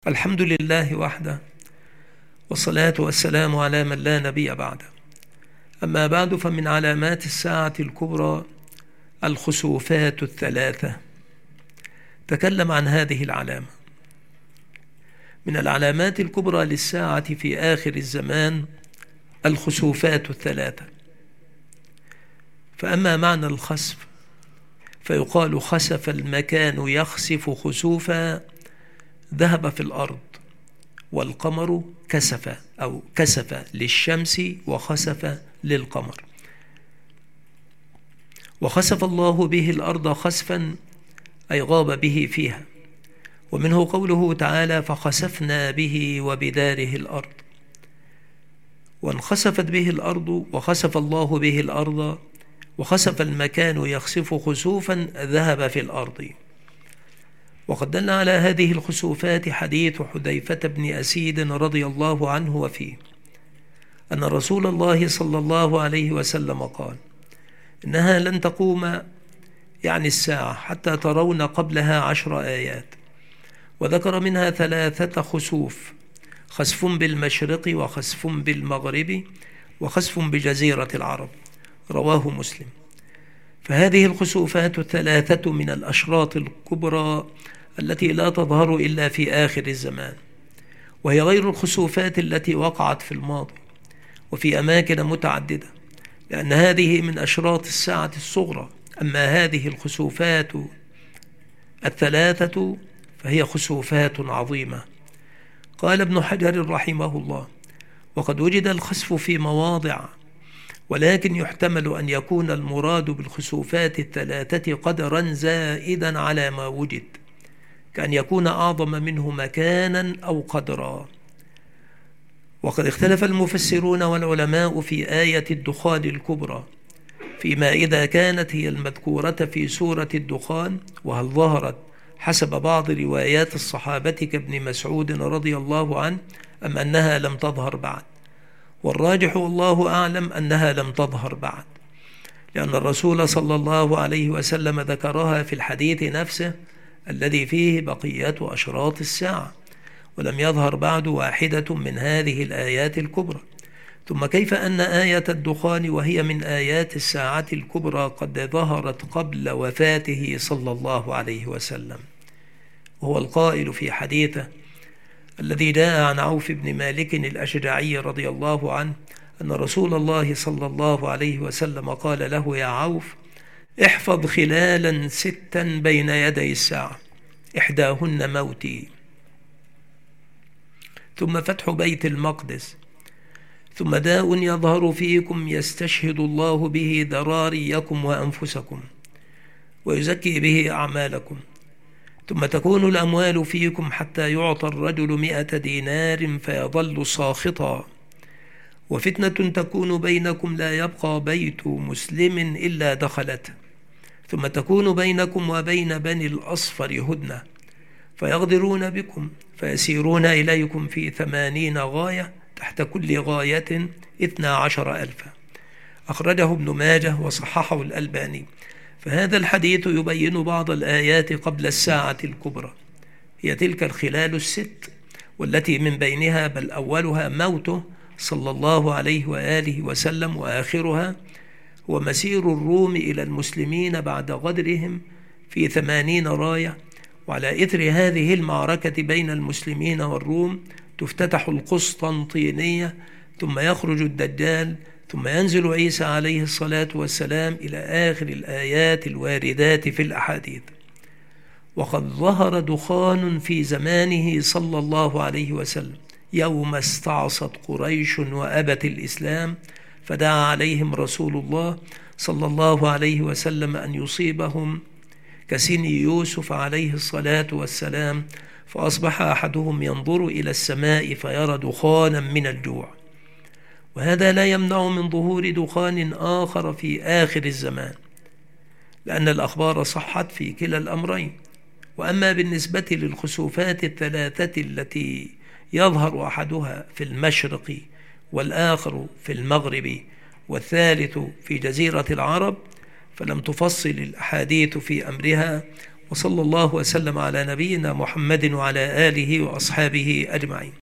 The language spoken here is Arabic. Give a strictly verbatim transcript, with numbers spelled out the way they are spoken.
الحمد لله وحده، والصلاة والسلام على من لا نبي بعده. أما بعد، فمن علامات الساعة الكبرى الخسوفات الثلاثة. تكلم عن هذه العلامة. من العلامات الكبرى للساعة في آخر الزمان الخسوفات الثلاثة. فأما معنى الخسف فيقال خسف المكان يخسف خسوفا، ذهب في الأرض، والقمر كسف أو كسف للشمس وخسف للقمر. وخسف الله به الأرض خسفا أي غاب به فيها، ومنه قوله تعالى فخسفنا به وبداره الأرض. وانخسفت به الأرض وخسف الله به الأرض، وخسف المكان يخسف خسوفا ذهب في الأرض. وقد دل على هذه الخسوفات حديث حذيفة بن أسيد رضي الله عنه وفيه أن رسول الله صلى الله عليه وسلم قال إنها لن تقوم يعني الساعة حتى ترون قبلها عشر آيات، وذكر منها ثلاثة خسوف: خسف بالمشرق، وخسف بالمغرب، وخسف بجزيرة العرب. رواه مسلم. فهذه الخسوفات الثلاثة من الأشراط الكبرى التي لا تظهر إلا في آخر الزمان، وهي غير الخسوفات التي وقعت في الماضي وفي أماكن متعددة، لأن هذه من أشراط الساعة الصغرى. أما هذه الخسوفات الثلاثة فهي خسوفات عظيمة. قال ابن حجر رحمه الله: وقد وجد الخسف في مواضع، ولكن يحتمل أن يكون المراد بالخسوفات الثلاثة قدرا زائدا على ما وجد، كأن يكون أعظم منه مكانا أو قدرا. وقد اختلف المفسرون والعلماء في آية الدخان الكبرى، فيما إذا كانت هي المذكورة في سورة الدخان، وهل ظهرت حسب بعض روايات الصحابة كابن مسعود رضي الله عنه، أم أنها لم تظهر بعد. والراجح والله أعلم أنها لم تظهر بعد، لأن الرسول صلى الله عليه وسلم ذكرها في الحديث نفسه الذي فيه بقية أشراط الساعة، ولم يظهر بعد واحدة من هذه الآيات الكبرى. ثم كيف أن آية الدخان وهي من آيات الساعة الكبرى قد ظهرت قبل وفاته صلى الله عليه وسلم؟ وهو القائل في حديثه الذي جاء عن عوف بن مالك الأشجعي رضي الله عنه أن رسول الله صلى الله عليه وسلم قال له: يا عوف، احفظ خلالا ستا بين يدي الساعة، إحداهن موتي، ثم فتح بيت المقدس، ثم داء يظهر فيكم يستشهد الله به ذراريكم وأنفسكم ويزكي به أعمالكم، ثم تكون الأموال فيكم حتى يعطى الرجل مئة دينار فيظل ساخطا، وفتنة تكون بينكم لا يبقى بيت مسلم إلا دخلته، ثم تكون بينكم وبين بني الأصفر هدنة فيغدرون بكم فيسيرون إليكم في ثمانين غاية، تحت كل غاية اثنا عشر ألفا. أخرجه ابن ماجه وصححه الألباني. فهذا الحديث يبين بعض الآيات قبل الساعة الكبرى، هي تلك الخلال الست، والتي من بينها بل أولها موته صلى الله عليه وآله وسلم، وآخرها هو مسير الروم إلى المسلمين بعد غدرهم في ثمانين راية. وعلى إثر هذه المعركة بين المسلمين والروم تفتتح القسطنطينية، ثم يخرج الدجال، ثم ينزل عيسى عليه الصلاة والسلام، إلى آخر الآيات الواردات في الأحاديث. وقد ظهر دخان في زمانه صلى الله عليه وسلم يوم استعصت قريش وأبت الإسلام، فدعا عليهم رسول الله صلى الله عليه وسلم أن يصيبهم كسن يوسف عليه الصلاة والسلام، فأصبح أحدهم ينظر إلى السماء فيرى دخانا من الجوع. وهذا لا يمنع من ظهور دخان آخر في آخر الزمان، لأن الأخبار صحت في كلا الأمرين. وأما بالنسبة للخسوفات الثلاثة التي يظهر أحدها في المشرق، والآخر في المغرب، والثالث في جزيرة العرب، فلم تفصل الأحاديث في أمرها، وصلى الله وسلم على نبينا محمد وعلى آله وأصحابه أجمعين.